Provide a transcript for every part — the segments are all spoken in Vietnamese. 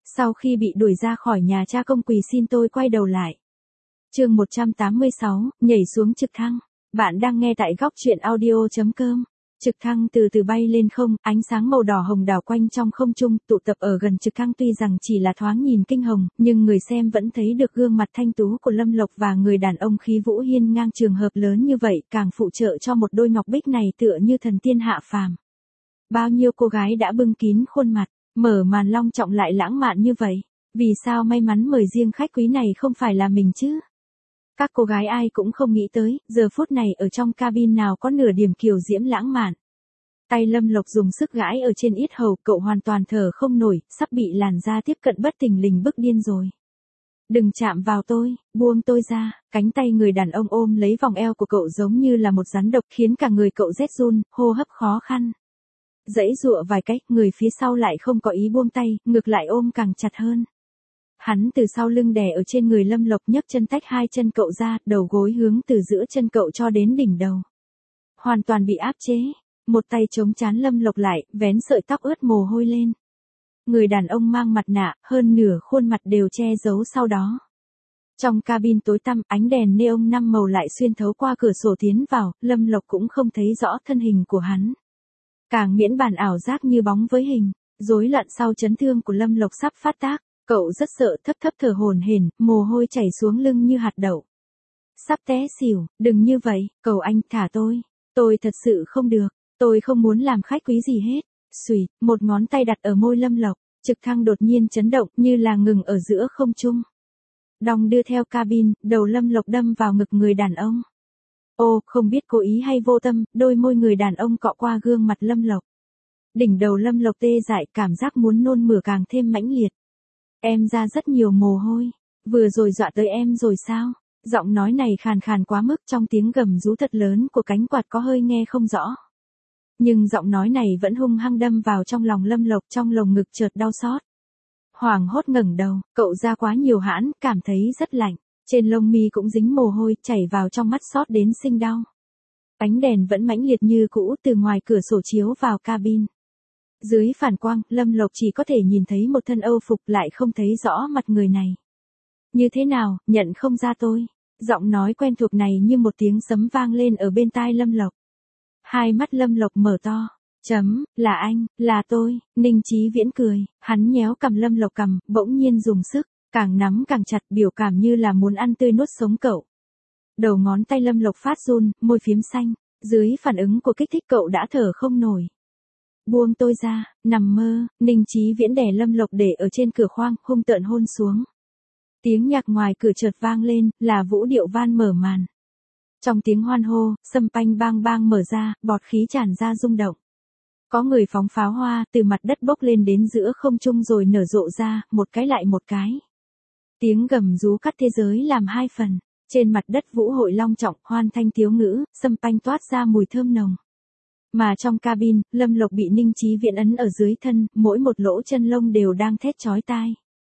Sau khi bị đuổi ra khỏi nhà cha công quỳ xin tôi quay đầu lại. Chương 186, nhảy xuống trực thăng. Bạn đang nghe tại góc truyện audio.com. Trực thăng từ từ bay lên không, ánh sáng màu đỏ hồng đảo quanh trong không trung, tụ tập ở gần trực thăng tuy rằng chỉ là thoáng nhìn kinh hồng, nhưng người xem vẫn thấy được gương mặt thanh tú của Lâm Lộc và người đàn ông khí vũ hiên ngang trường hợp lớn như vậy, càng phụ trợ cho một đôi ngọc bích này tựa như thần tiên hạ phàm. Bao nhiêu cô gái đã bưng kín khuôn mặt, mở màn long trọng lại lãng mạn như vậy, vì sao may mắn mời riêng khách quý này không phải là mình chứ? Các cô gái ai cũng không nghĩ tới, giờ phút này ở trong cabin nào có nửa điểm kiều diễm lãng mạn. Tay Lâm Lộc dùng sức gãi ở trên yết hầu, cậu hoàn toàn thở không nổi, sắp bị làn da tiếp cận bất thình lình bức điên rồi. Đừng chạm vào tôi, buông tôi ra, cánh tay người đàn ông ôm lấy vòng eo của cậu giống như là một rắn độc khiến cả người cậu rét run, hô hấp khó khăn. Giãy giụa vài cách, người phía sau lại không có ý buông tay, ngược lại ôm càng chặt hơn. Hắn từ sau lưng đè ở trên người Lâm Lộc, nhấc chân tách hai chân cậu ra, đầu gối hướng từ giữa chân cậu cho đến đỉnh đầu. Hoàn toàn bị áp chế, một tay chống trán Lâm Lộc lại, vén sợi tóc ướt mồ hôi lên. Người đàn ông mang mặt nạ, hơn nửa khuôn mặt đều che giấu sau đó. Trong cabin tối tăm, ánh đèn neon 5 màu lại xuyên thấu qua cửa sổ tiến vào, Lâm Lộc cũng không thấy rõ thân hình của hắn. Càng miễn bàn ảo giác như bóng với hình, rối loạn sau chấn thương của Lâm Lộc sắp phát tác. Cậu rất sợ, thấp thấp thở hổn hển, mồ hôi chảy xuống lưng như hạt đậu. Sắp té xỉu, đừng như vậy, cầu anh thả tôi thật sự không được, tôi không muốn làm khách quý gì hết. Xùi, một ngón tay đặt ở môi Lâm Lộc, trực thăng đột nhiên chấn động như là ngừng ở giữa không trung. Đong đưa theo cabin, đầu Lâm Lộc đâm vào ngực người đàn ông. Ô, không biết cố ý hay vô tâm, đôi môi người đàn ông cọ qua gương mặt Lâm Lộc. Đỉnh đầu Lâm Lộc tê dại, cảm giác muốn nôn mửa càng thêm mãnh liệt. Em ra rất nhiều mồ hôi, vừa rồi dọa tới em rồi sao? Giọng nói này khàn khàn quá mức, trong tiếng gầm rú thật lớn của cánh quạt có hơi nghe không rõ. Nhưng giọng nói này vẫn hung hăng đâm vào trong lòng Lâm Lộc, trong lồng ngực chợt đau xót. Hoảng hốt ngẩng đầu, cậu ra quá nhiều hãn, cảm thấy rất lạnh, trên lông mi cũng dính mồ hôi, chảy vào trong mắt xót đến sinh đau. Ánh đèn vẫn mãnh liệt như cũ từ ngoài cửa sổ chiếu vào cabin. Dưới phản quang, Lâm Lộc chỉ có thể nhìn thấy một thân âu phục, lại không thấy rõ mặt người này. Như thế nào, nhận không ra tôi? Giọng nói quen thuộc này như một tiếng sấm vang lên ở bên tai Lâm Lộc. Hai mắt Lâm Lộc mở to. Là anh, là tôi. Ninh Chí Viễn cười, hắn nhéo cằm Lâm Lộc cằm, bỗng nhiên dùng sức, càng nắm càng chặt, biểu cảm như là muốn ăn tươi nuốt sống cậu. Đầu ngón tay Lâm Lộc phát run, môi phiếm xanh, dưới phản ứng của kích thích cậu đã thở không nổi. Buông tôi ra, nằm mơ. Ninh Chí Viễn đè Lâm Lộc để ở trên cửa khoang, hung tợn hôn xuống. Tiếng nhạc ngoài cửa chợt vang lên, là Vũ Điệu Van mở màn. Trong tiếng hoan hô, sâm panh bang bang mở ra, bọt khí tràn ra rung động. Có người phóng pháo hoa, từ mặt đất bốc lên đến giữa không trung rồi nở rộ ra, một cái lại một cái. Tiếng gầm rú cắt thế giới làm hai phần. Trên mặt đất vũ hội long trọng, hoan thanh tiếu ngữ, sâm panh toát ra mùi thơm nồng. Mà trong cabin, Lâm Lộc bị Ninh Chí Viễn ấn ở dưới thân, mỗi một lỗ chân lông đều đang thét chói tai.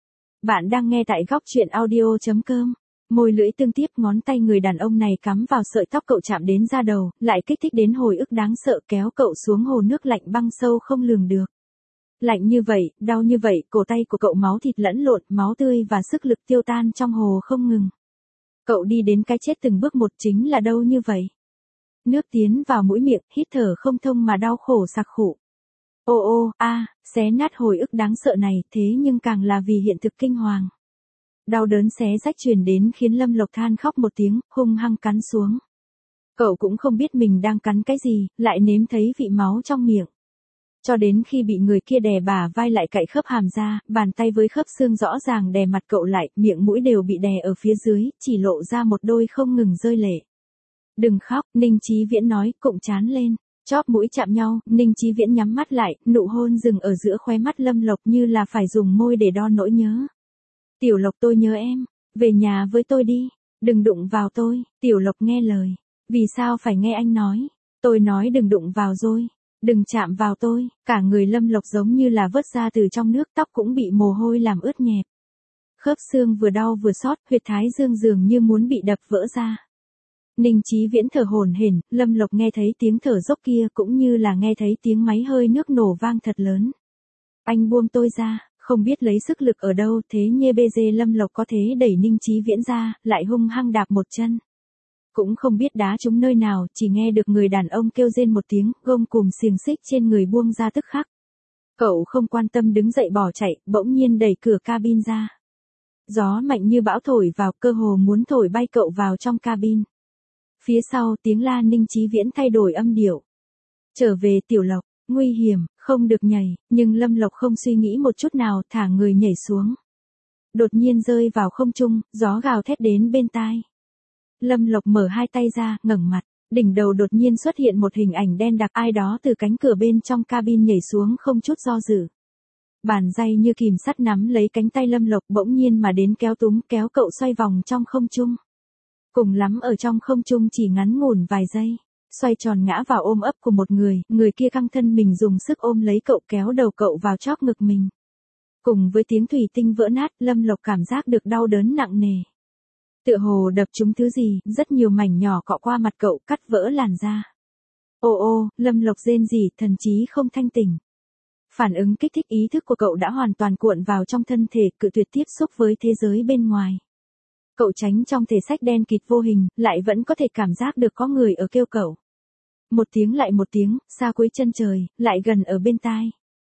Bạn đang nghe tại góc truyện audio.com. Môi lưỡi tương tiếp, ngón tay người đàn ông này cắm vào sợi tóc cậu chạm đến da đầu, lại kích thích đến hồi ức đáng sợ, kéo cậu xuống hồ nước lạnh băng sâu không lường được. Lạnh như vậy, đau như vậy, cổ tay của cậu máu thịt lẫn lộn, máu tươi và sức lực tiêu tan trong hồ không ngừng. Cậu đi đến cái chết từng bước một, chính là đâu như vậy. Nước tiến vào mũi miệng, hít thở không thông mà đau khổ sặc khụ. Xé nát hồi ức đáng sợ này, thế nhưng càng là vì hiện thực kinh hoàng. Đau đớn xé rách truyền đến khiến Lâm Lộc than khóc một tiếng, hung hăng cắn xuống. Cậu cũng không biết mình đang cắn cái gì, lại nếm thấy vị máu trong miệng. Cho đến khi bị người kia đè bả vai lại cạy khớp hàm ra, bàn tay với khớp xương rõ ràng đè mặt cậu lại, miệng mũi đều bị đè ở phía dưới, chỉ lộ ra một đôi không ngừng rơi lệ. Đừng khóc, Ninh Chí Viễn nói, cụng chán lên. Chóp mũi chạm nhau, Ninh Chí Viễn nhắm mắt lại, nụ hôn dừng ở giữa khóe mắt Lâm Lộc như là phải dùng môi để đo nỗi nhớ. Tiểu Lộc, tôi nhớ em, về nhà với tôi đi, đừng đụng vào tôi. Tiểu Lộc nghe lời, vì sao phải nghe anh nói? Tôi nói đừng đụng vào rồi, đừng chạm vào tôi. Cả người Lâm Lộc giống như là vớt ra từ trong nước, tóc cũng bị mồ hôi làm ướt nhẹp. Khớp xương vừa đau vừa xót, huyệt thái dương dường như muốn bị đập vỡ ra. Ninh Chí Viễn thở hổn hển, Lâm Lộc nghe thấy tiếng thở dốc kia cũng như là nghe thấy tiếng máy hơi nước nổ vang thật lớn. Anh buông tôi ra, Không biết lấy sức lực ở đâu, thế nhê bê dê Lâm Lộc có thế đẩy Ninh Chí Viễn ra, lại hung hăng đạp một chân. Cũng không biết đá trúng nơi nào, chỉ nghe được người đàn ông kêu rên một tiếng, gông cùm xiềng xích trên người buông ra tức khắc. Cậu không quan tâm đứng dậy bỏ chạy, bỗng nhiên đẩy cửa cabin ra. Gió mạnh như bão thổi vào, cơ hồ muốn thổi bay cậu vào trong cabin. Phía sau tiếng la Ninh Chí Viễn thay đổi âm điệu. Trở về Tiểu Lộc, nguy hiểm, không được nhảy, nhưng Lâm Lộc không suy nghĩ một chút nào, thả người nhảy xuống. Đột nhiên rơi vào không trung, gió gào thét đến bên tai. Lâm Lộc mở hai tay ra, ngẩng mặt, đỉnh đầu đột nhiên xuất hiện một hình ảnh đen đặc, ai đó từ cánh cửa bên trong cabin nhảy xuống không chút do dự. Bàn tay như kìm sắt nắm lấy cánh tay Lâm Lộc bỗng nhiên mà đến kéo túm kéo cậu xoay vòng trong không trung. Cùng lắm ở trong không trung chỉ ngắn ngủn vài giây, xoay tròn ngã vào ôm ấp của một người, người kia căng thân mình dùng sức ôm lấy cậu kéo đầu cậu vào chóp ngực mình. Cùng với tiếng thủy tinh vỡ nát, Lâm Lộc cảm giác được đau đớn nặng nề. Tựa hồ đập trúng thứ gì, rất nhiều mảnh nhỏ cọ qua mặt cậu cắt vỡ làn da. Ô ô, Lâm Lộc rên rỉ, thần trí không thanh tỉnh. Phản ứng kích thích ý thức của cậu đã hoàn toàn cuộn vào trong thân thể, cự tuyệt tiếp xúc với thế giới bên ngoài. Cậu tránh trong thể xác đen kịt vô hình, lại vẫn có thể cảm giác được có người ở kêu cậu. Một tiếng lại một tiếng, xa cuối chân trời, lại gần ở bên tai.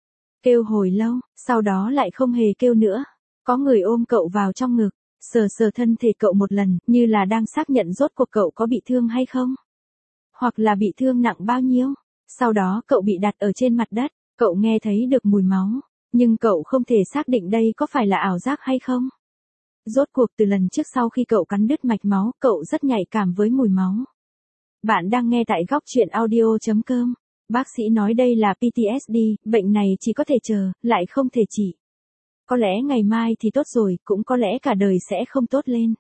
Kêu hồi lâu, sau đó lại không hề kêu nữa. Có người ôm cậu vào trong ngực, sờ sờ thân thể cậu một lần, như là đang xác nhận rốt cuộc cậu có bị thương hay không. Hoặc là bị thương nặng bao nhiêu. Sau đó cậu bị đặt ở trên mặt đất, cậu nghe thấy được mùi máu, nhưng cậu không thể xác định đây có phải là ảo giác hay không. Rốt cuộc từ lần trước sau khi cậu cắn đứt mạch máu, cậu rất nhạy cảm với mùi máu. Bạn đang nghe tại góc truyện audio.com. Bác sĩ nói đây là PTSD, bệnh này chỉ có thể chờ, lại không thể trị. Có lẽ ngày mai thì tốt rồi, cũng có lẽ cả đời sẽ không tốt lên.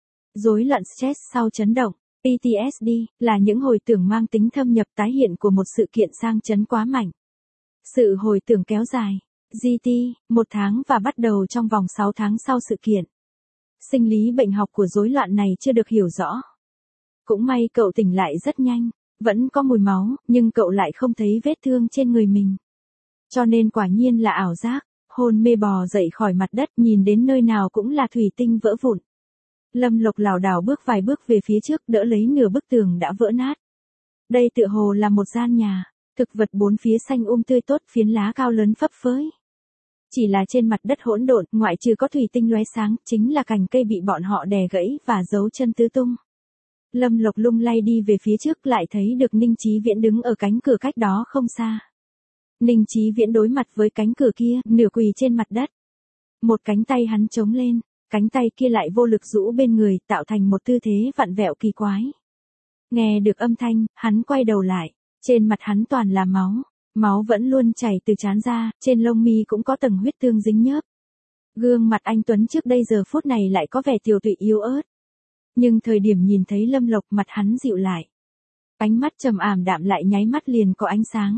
Rối loạn stress sau chấn động. PTSD là những hồi tưởng mang tính thâm nhập tái hiện của một sự kiện sang chấn quá mạnh. Sự hồi tưởng kéo dài, GT, 1 tháng và bắt đầu trong vòng 6 tháng sau sự kiện. Sinh lý bệnh học của rối loạn này chưa được hiểu rõ. Cũng may cậu tỉnh lại rất nhanh, vẫn có mùi máu, nhưng cậu lại không thấy vết thương trên người mình. Cho nên quả nhiên là ảo giác, hôn mê bò dậy khỏi mặt đất, nhìn đến nơi nào cũng là thủy tinh vỡ vụn. Lâm Lộc lảo đảo bước vài bước về phía trước, đỡ lấy nửa bức tường đã vỡ nát. Đây tựa hồ là một gian nhà, thực vật bốn phía xanh tươi tốt, phiến lá cao lớn phấp phới. Chỉ là trên mặt đất hỗn độn, ngoại trừ có thủy tinh lóe sáng, chính là cành cây bị bọn họ đè gãy và dấu chân tứ tung. Lâm Lộc lung lay đi về phía trước, lại thấy được Ninh Chí Viễn đứng ở cánh cửa cách đó không xa. Ninh Chí Viễn đối mặt với cánh cửa kia, nửa quỳ trên mặt đất. Một cánh tay hắn chống lên, cánh tay kia lại vô lực rũ bên người, tạo thành một tư thế vặn vẹo kỳ quái. Nghe được âm thanh, hắn quay đầu lại, trên mặt hắn toàn là máu. Máu vẫn luôn chảy từ trán ra, trên lông mi cũng có tầng huyết tương dính nhớp. Gương mặt anh Tuấn trước đây giờ phút này lại có vẻ tiều tụy yếu ớt. Nhưng thời điểm nhìn thấy Lâm Lộc, mặt hắn dịu lại. Ánh mắt trầm ảm đạm lại nháy mắt liền có ánh sáng.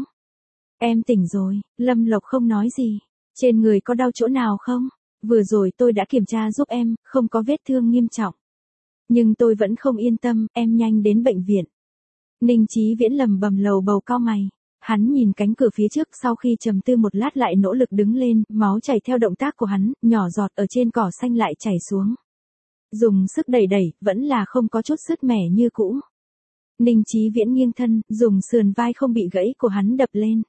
Em tỉnh rồi, Lâm Lộc không nói gì. Trên người có đau chỗ nào không? Vừa rồi tôi đã kiểm tra giúp em, không có vết thương nghiêm trọng. Nhưng tôi vẫn không yên tâm, em nhanh đến bệnh viện. Ninh Chí Viễn lầm bầm lầu bầu cau mày. Hắn nhìn cánh cửa phía trước, sau khi trầm tư một lát lại nỗ lực đứng lên, máu chảy theo động tác của hắn, nhỏ giọt ở trên cỏ xanh lại chảy xuống. Dùng sức đẩy đẩy, vẫn là không có chút sứt mẻ như cũ. Ninh Chí Viễn nghiêng thân, dùng sườn vai không bị gãy của hắn đập lên.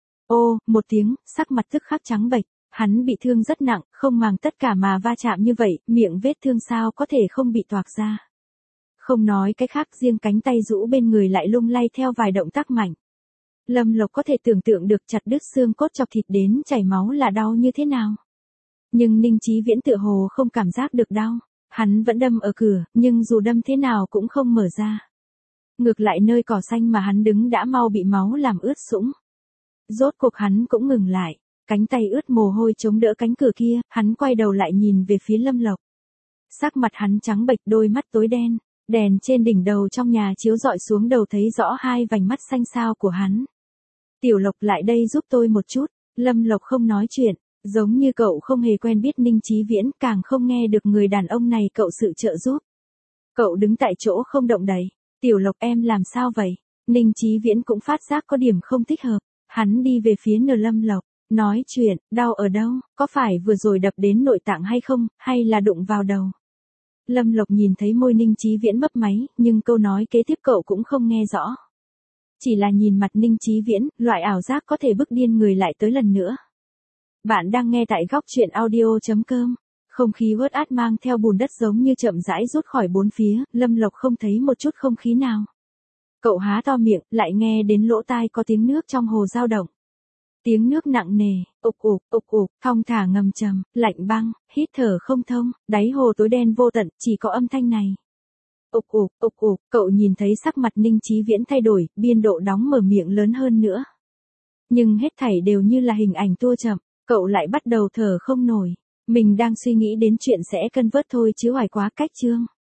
Ô, một tiếng, sắc mặt tức khắc trắng bệch, hắn bị thương rất nặng, không màng tất cả mà va chạm như vậy, miệng vết thương sao có thể không bị toạc ra. Không nói cái khác, riêng cánh tay rũ bên người lại lung lay theo vài động tác mạnh. Lâm Lộc có thể tưởng tượng được chặt đứt xương cốt chọc thịt đến chảy máu là đau như thế nào. Nhưng Ninh Chí Viễn tựa hồ không cảm giác được đau. Hắn vẫn đâm ở cửa, nhưng dù đâm thế nào cũng không mở ra. Ngược lại nơi cỏ xanh mà hắn đứng đã mau bị máu làm ướt sũng. Rốt cuộc hắn cũng ngừng lại, cánh tay ướt mồ hôi chống đỡ cánh cửa kia, hắn quay đầu lại nhìn về phía Lâm Lộc. Sắc mặt hắn trắng bệch, đôi mắt tối đen, đèn trên đỉnh đầu trong nhà chiếu rọi xuống đầu thấy rõ hai vành mắt xanh xao của hắn. Tiểu Lộc lại đây giúp tôi một chút. Lâm Lộc không nói chuyện, giống như cậu không hề quen biết Ninh Chí Viễn, càng không nghe được người đàn ông này cậu sự trợ giúp. Cậu đứng tại chỗ không động đậy. Tiểu Lộc em làm sao vậy? Ninh Chí Viễn cũng phát giác có điểm không thích hợp. Hắn đi về phía nờ Lâm Lộc, Nói chuyện, đau ở đâu, có phải vừa rồi đập đến nội tạng hay không, hay là đụng vào đầu? Lâm Lộc nhìn thấy môi Ninh Chí Viễn mấp máy, nhưng câu nói kế tiếp cậu cũng không nghe rõ. Chỉ là nhìn mặt Ninh Chí Viễn, loại ảo giác có thể bức điên người lại tới lần nữa. Bạn đang nghe tại góc truyện audio.com. Không khí ướt át mang theo bùn đất giống như chậm rãi rút khỏi bốn phía, Lâm Lộc không thấy một chút không khí nào. Cậu há to miệng, lại nghe đến lỗ tai có tiếng nước trong hồ dao động. Tiếng nước nặng nề, ục ục, thong thả ngầm trầm, lạnh băng, hít thở không thông, đáy hồ tối đen vô tận, chỉ có âm thanh này. Ục, cậu nhìn thấy sắc mặt Ninh Chí Viễn thay đổi, biên độ đóng mở miệng lớn hơn nữa. Nhưng hết thảy đều như là hình ảnh tua chậm, cậu lại bắt đầu thở không nổi. Mình đang suy nghĩ đến chuyện sẽ cân vớt thôi chứ hoài quá cách chương.